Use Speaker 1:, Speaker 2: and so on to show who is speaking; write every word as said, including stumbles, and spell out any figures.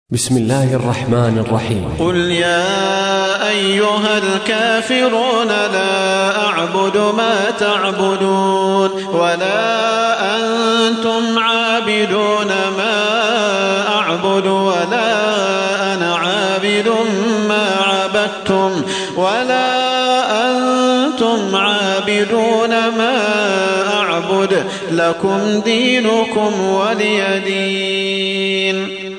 Speaker 1: بسم الله الرحمن الرحيم.
Speaker 2: قل يا أيها الكافرون لا أعبد ما تعبدون ولا أنتم عابدون ما أعبد ولا أنا عابد ما عبدتم ولا أنتم عابدون ما أعبد لكم دينكم ولي دين.